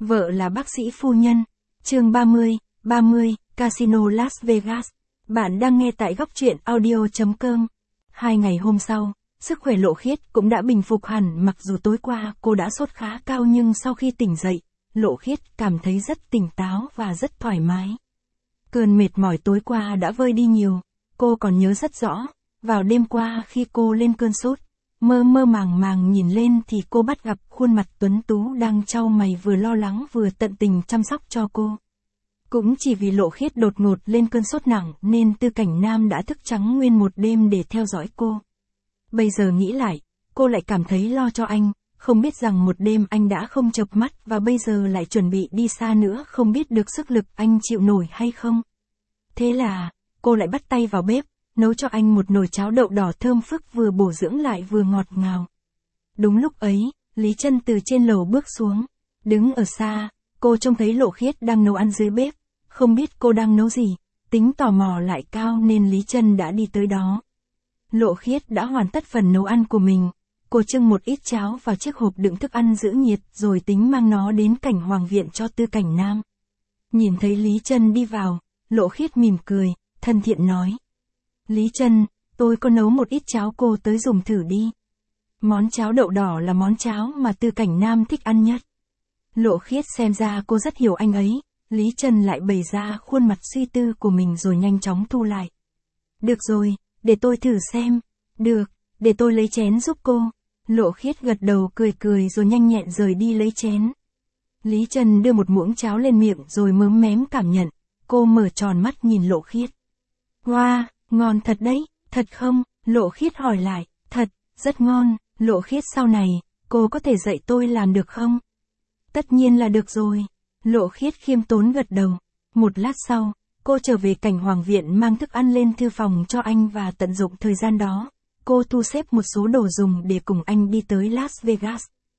Vợ là bác sĩ phu nhân. Chương 30, Casino Las Vegas. Bạn đang nghe tại góc truyện audio.com. 2 ngày hôm sau, sức khỏe Lộ Khiết cũng đã bình phục hẳn, mặc dù tối qua cô đã sốt khá cao nhưng sau khi tỉnh dậy, Lộ Khiết cảm thấy rất tỉnh táo và rất thoải mái. Cơn mệt mỏi tối qua đã vơi đi nhiều, cô còn nhớ rất rõ, vào đêm qua khi cô lên cơn sốt, mơ mơ màng màng nhìn lên thì cô bắt gặp khuôn mặt tuấn tú đang chau mày vừa lo lắng vừa tận tình chăm sóc cho cô. Cũng chỉ vì Lộ Khiết đột ngột lên cơn sốt nặng nên Tư Cảnh Nam đã thức trắng nguyên một đêm để theo dõi cô. Bây giờ nghĩ lại, cô lại cảm thấy lo cho anh, không biết rằng một đêm anh đã không chợp mắt và bây giờ lại chuẩn bị đi xa nữa, không biết được sức lực anh chịu nổi hay không. Thế là, cô lại bắt tay vào bếp, nấu cho anh một nồi cháo đậu đỏ thơm phức vừa bổ dưỡng lại vừa ngọt ngào. Đúng lúc ấy, Lý Trân từ trên lầu bước xuống. Đứng ở xa, cô trông thấy Lộ Khiết đang nấu ăn dưới bếp, không biết cô đang nấu gì, tính tò mò lại cao nên Lý Trân đã đi tới đó. Lộ Khiết đã hoàn tất phần nấu ăn của mình, cô trưng một ít cháo vào chiếc hộp đựng thức ăn giữ nhiệt rồi tính mang nó đến Cảnh Hoàng Viện cho Tư Cảnh Nam. Nhìn thấy Lý Trân đi vào, Lộ Khiết mỉm cười, thân thiện nói. Lý Trân, tôi có nấu một ít cháo, cô tới dùng thử đi. Món cháo đậu đỏ là món cháo mà Tư Cảnh Nam thích ăn nhất. Lộ Khiết xem ra cô rất hiểu anh ấy, Lý Trân lại bày ra khuôn mặt suy tư của mình rồi nhanh chóng thu lại. Được rồi, để tôi thử xem. Được, để tôi lấy chén giúp cô. Lộ Khiết gật đầu cười cười rồi nhanh nhẹn rời đi lấy chén. Lý Trân đưa một muỗng cháo lên miệng rồi mớm mém cảm nhận. Cô mở tròn mắt nhìn Lộ Khiết. Wow, ngon thật đấy, thật không? Lộ Khiết hỏi lại. Thật, rất ngon. Lộ Khiết, sau này, cô có thể dạy tôi làm được không? Tất nhiên là được rồi. Lộ Khiết khiêm tốn gật đầu. Một lát sau, cô trở về Cảnh Hoàng Viện mang thức ăn lên thư phòng cho anh và tận dụng thời gian đó. Cô thu xếp một số đồ dùng để cùng anh đi tới Las Vegas.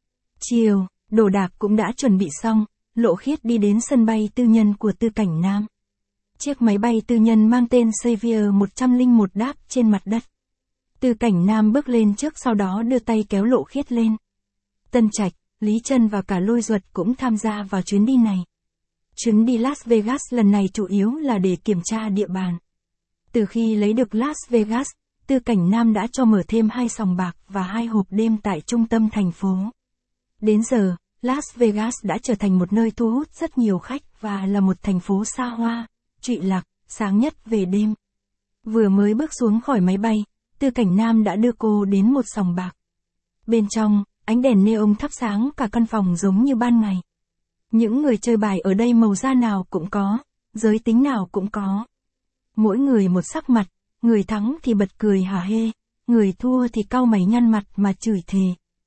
Chiều, đồ đạc cũng đã chuẩn bị xong, Lộ Khiết đi đến sân bay tư nhân của Tư Cảnh Nam. Chiếc máy bay tư nhân mang tên Xavier 101 đáp trên mặt đất. Tư Cảnh Nam bước lên trước, sau đó đưa tay kéo Lộ Khiết lên. Tân Trạch, Lý Trân và cả Lôi Duật cũng tham gia vào chuyến đi này. Chuyến đi Las Vegas lần này chủ yếu là để kiểm tra địa bàn. Từ khi lấy được Las Vegas, Tư Cảnh Nam đã cho mở thêm 2 sòng bạc và 2 hộp đêm tại trung tâm thành phố. Đến giờ, Las Vegas đã trở thành một nơi thu hút rất nhiều khách và là một thành phố xa hoa, trụy lạc, sáng nhất về đêm. Vừa mới bước xuống khỏi máy bay, Tư Cảnh Nam đã đưa cô đến một sòng bạc. Bên trong, ánh đèn neon thắp sáng cả căn phòng giống như ban ngày. Những người chơi bài ở đây màu da nào cũng có, giới tính nào cũng có. Mỗi người một sắc mặt, người thắng thì bật cười hả hê, người thua thì cau mày nhăn mặt mà chửi thề.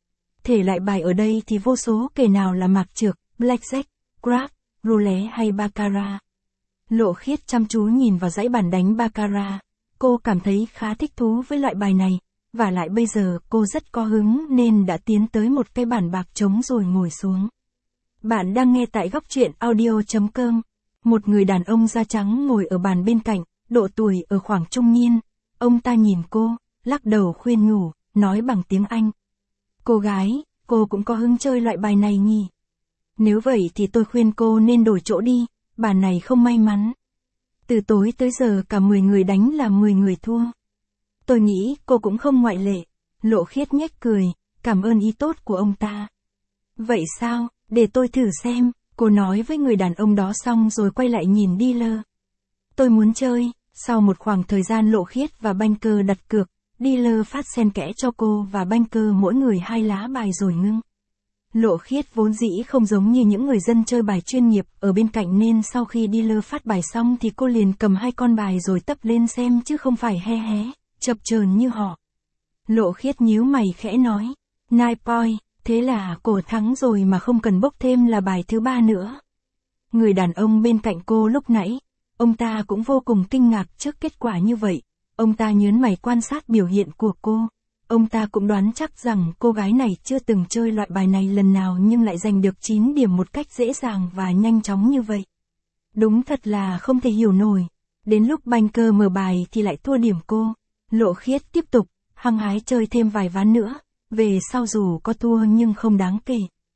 Thể loại bài ở đây thì vô số kể, nào là mạc trược, blackjack, crap, roulette hay baccarat. Lộ Khiết chăm chú nhìn vào dãy bàn đánh baccarat, cô cảm thấy khá thích thú với loại bài này, và lại bây giờ cô rất có hứng nên đã tiến tới một cái bàn bạc trống rồi ngồi xuống. Bạn đang nghe tại góc truyện audio.com. Một người đàn ông da trắng ngồi ở bàn bên cạnh, độ tuổi ở khoảng trung niên. Ông ta nhìn cô, lắc đầu khuyên nhủ, nói bằng tiếng Anh. Cô gái, cô cũng có hứng chơi loại bài này nhỉ? Nếu vậy thì tôi khuyên cô nên đổi chỗ đi, bàn này không may mắn. Từ tối tới giờ cả 10 người đánh là 10 người thua. Tôi nghĩ cô cũng không ngoại lệ. Lộ Khiết nhếch cười, cảm ơn ý tốt của ông ta. Vậy sao, để tôi thử xem, cô nói với người đàn ông đó xong rồi quay lại nhìn dealer. Tôi muốn chơi. Sau một khoảng thời gian Lộ Khiết và banker đặt cược, dealer phát xen kẽ cho cô và banker mỗi người 2 lá bài rồi ngưng. Lộ Khiết vốn dĩ không giống như những người dân chơi bài chuyên nghiệp ở bên cạnh nên sau khi dealer phát bài xong thì cô liền cầm 2 con bài rồi tấp lên xem chứ không phải hé hé, chập chờn như họ. Lộ Khiết nhíu mày khẽ nói, 9 point, thế là cô thắng rồi mà không cần bốc thêm là bài thứ 3 nữa. Người đàn ông bên cạnh cô lúc nãy, ông ta cũng vô cùng kinh ngạc trước kết quả như vậy. Ông ta nhớn mày quan sát biểu hiện của cô. Ông ta cũng đoán chắc rằng cô gái này chưa từng chơi loại bài này lần nào nhưng lại giành được 9 điểm một cách dễ dàng và nhanh chóng như vậy. Đúng thật là không thể hiểu nổi. Đến lúc banker mở bài thì lại thua điểm cô. Lộ Khiết tiếp tục, hăng hái chơi thêm vài ván nữa. Về sau dù có thua nhưng không đáng kể.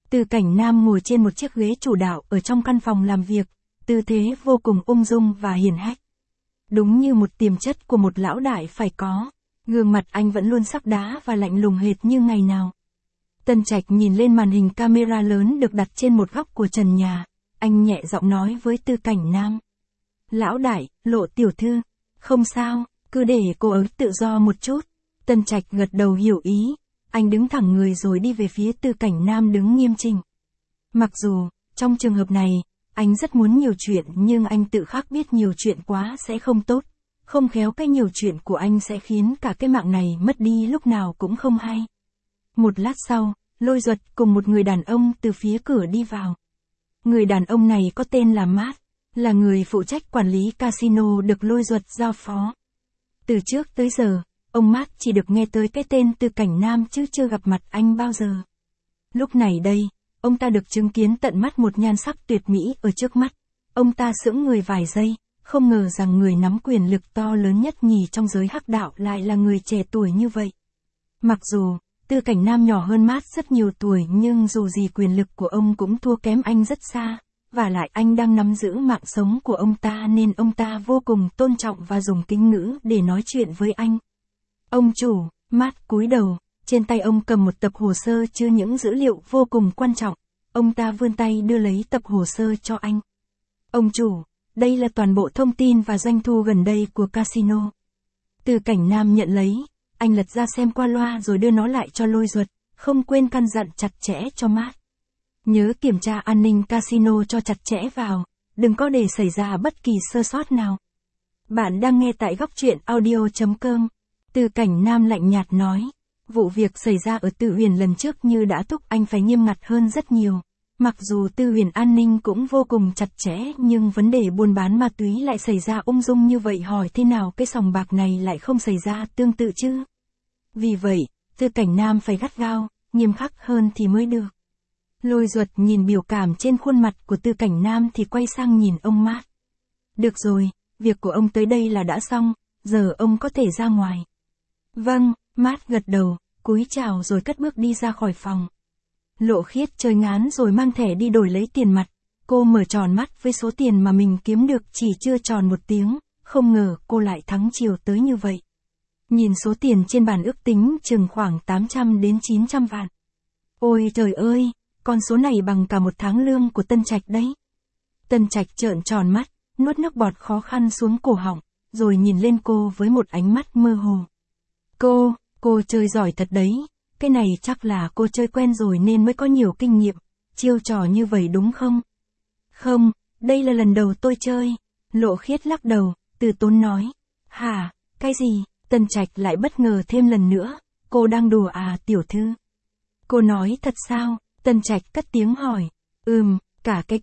Từ Cảnh Nam ngồi trên một chiếc ghế chủ đạo ở trong căn phòng làm việc, tư thế vô cùng ung dung và hiền hách. Đúng như một tiềm chất của một lão đại phải có, gương mặt anh vẫn luôn sắc đá và lạnh lùng hệt như ngày nào. Tân Trạch nhìn lên màn hình camera lớn được đặt trên một góc của trần nhà, anh nhẹ giọng nói với Từ Cảnh Nam. Lão đại, Lộ tiểu thư, không sao, cứ để cô ấy tự do một chút. Tân Trạch gật đầu hiểu ý, anh đứng thẳng người rồi đi về phía Từ Cảnh Nam đứng nghiêm chỉnh. Mặc dù, trong trường hợp này, anh rất muốn nhiều chuyện nhưng anh tự khắc biết nhiều chuyện quá sẽ không tốt, không khéo cái nhiều chuyện của anh sẽ khiến cả cái mạng này mất đi lúc nào cũng không hay. Một lát sau, Lôi Duật cùng một người đàn ông từ phía cửa đi vào. Người đàn ông này có tên là Matt, là người phụ trách quản lý casino được Lôi Duật giao phó. Từ trước tới giờ, ông Matt chỉ được nghe tới cái tên Từ Cảnh Nam chứ chưa gặp mặt anh bao giờ. Lúc này đây, ông ta được chứng kiến tận mắt một nhan sắc tuyệt mỹ ở trước mắt. Ông ta sững người vài giây, không ngờ rằng người nắm quyền lực to lớn nhất nhì trong giới hắc đạo lại là người trẻ tuổi như vậy. Mặc dù, Từ Cảnh Nam nhỏ hơn Matt rất nhiều tuổi nhưng dù gì quyền lực của ông cũng thua kém anh rất xa, và lại anh đang nắm giữ mạng sống của ông ta nên ông ta vô cùng tôn trọng và dùng kính ngữ để nói chuyện với anh. Ông chủ, Matt cúi đầu, trên tay ông cầm một tập hồ sơ chứa những dữ liệu vô cùng quan trọng, ông ta vươn tay đưa lấy tập hồ sơ cho anh. Ông chủ, đây là toàn bộ thông tin và doanh thu gần đây của casino. Từ Cảnh Nam nhận lấy, anh lật ra xem qua loa rồi đưa nó lại cho Lôi Duật, không quên căn dặn chặt chẽ cho Matt. Nhớ kiểm tra an ninh casino cho chặt chẽ vào, đừng có để xảy ra bất kỳ sơ sót nào. Bạn đang nghe tại góc truyện audio.com. Từ Cảnh Nam lạnh nhạt nói, vụ việc xảy ra ở Tư Huyền lần trước như đã thúc anh phải nghiêm ngặt hơn rất nhiều. Mặc dù Tư Huyền an ninh cũng vô cùng chặt chẽ nhưng vấn đề buôn bán ma túy lại xảy ra ung dung như vậy, hỏi thế nào cái sòng bạc này lại không xảy ra tương tự chứ? Vì vậy, Từ Cảnh Nam phải gắt gao, nghiêm khắc hơn thì mới được. Lôi Duật nhìn biểu cảm trên khuôn mặt của Từ Cảnh Nam thì quay sang nhìn ông Matt. Được rồi, việc của ông tới đây là đã xong, giờ ông có thể ra ngoài. Vâng, Matt gật đầu, cúi chào rồi cất bước đi ra khỏi phòng. Lộ Khiết chơi ngán rồi mang thẻ đi đổi lấy tiền mặt. Cô mở tròn mắt với số tiền mà mình kiếm được chỉ chưa tròn một tiếng, không ngờ cô lại thắng chiều tới như vậy. Nhìn số tiền trên bàn ước tính chừng khoảng 800 đến 900 vạn. Ôi trời ơi, con số này bằng cả một tháng lương của Tân Trạch đấy. Tân Trạch trợn tròn mắt, nuốt nước bọt khó khăn xuống cổ họng, rồi nhìn lên cô với một ánh mắt mơ hồ. Cô chơi giỏi thật đấy, cái này chắc là cô chơi quen rồi nên mới có nhiều kinh nghiệm, chiêu trò như vậy đúng không? Không, đây là lần đầu tôi chơi. Lộ Khiết lắc đầu, từ tốn nói. Hả, cái gì? Tân Trạch lại bất ngờ thêm lần nữa, cô đang đùa à tiểu thư? Cô nói thật sao? Tân Trạch cất tiếng hỏi. Cả cái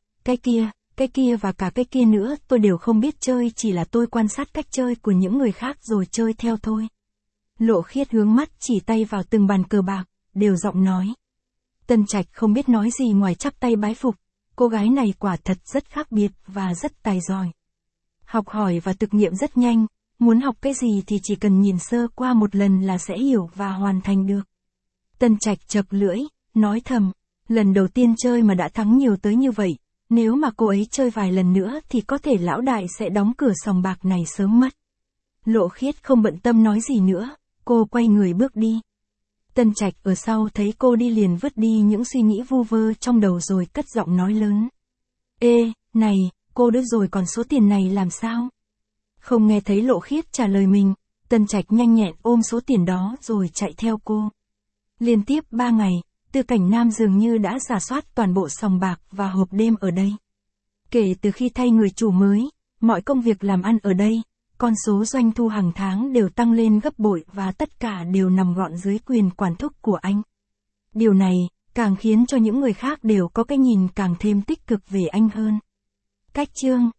kia và cả cái kia nữa tôi đều không biết chơi, chỉ là tôi quan sát cách chơi của những người khác rồi chơi theo thôi. Lộ Khiết hướng mắt chỉ tay vào từng bàn cờ bạc, đều giọng nói. Tân Trạch không biết nói gì ngoài chắp tay bái phục, cô gái này quả thật rất khác biệt và rất tài giỏi. Học hỏi và thực nghiệm rất nhanh, muốn học cái gì thì chỉ cần nhìn sơ qua một lần là sẽ hiểu và hoàn thành được. Tân Trạch chậc lưỡi, nói thầm, lần đầu tiên chơi mà đã thắng nhiều tới như vậy, nếu mà cô ấy chơi vài lần nữa thì có thể lão đại sẽ đóng cửa sòng bạc này sớm mất. Lộ Khiết không bận tâm nói gì nữa, cô quay người bước đi. Tân Trạch ở sau thấy cô đi liền vứt đi những suy nghĩ vu vơ trong đầu rồi cất giọng nói lớn. Ê, này, cô đứt rồi còn số tiền này làm sao? Không nghe thấy Lộ Khiết trả lời mình, Tân Trạch nhanh nhẹn ôm số tiền đó rồi chạy theo cô. Liên tiếp 3 ngày, Từ Cảnh Nam dường như đã rà soát toàn bộ sòng bạc và hộp đêm ở đây. Kể từ khi thay người chủ mới, mọi công việc làm ăn ở đây, con số doanh thu hàng tháng đều tăng lên gấp bội và tất cả đều nằm gọn dưới quyền quản thúc của anh. Điều này, càng khiến cho những người khác đều có cái nhìn càng thêm tích cực về anh hơn. Cách chương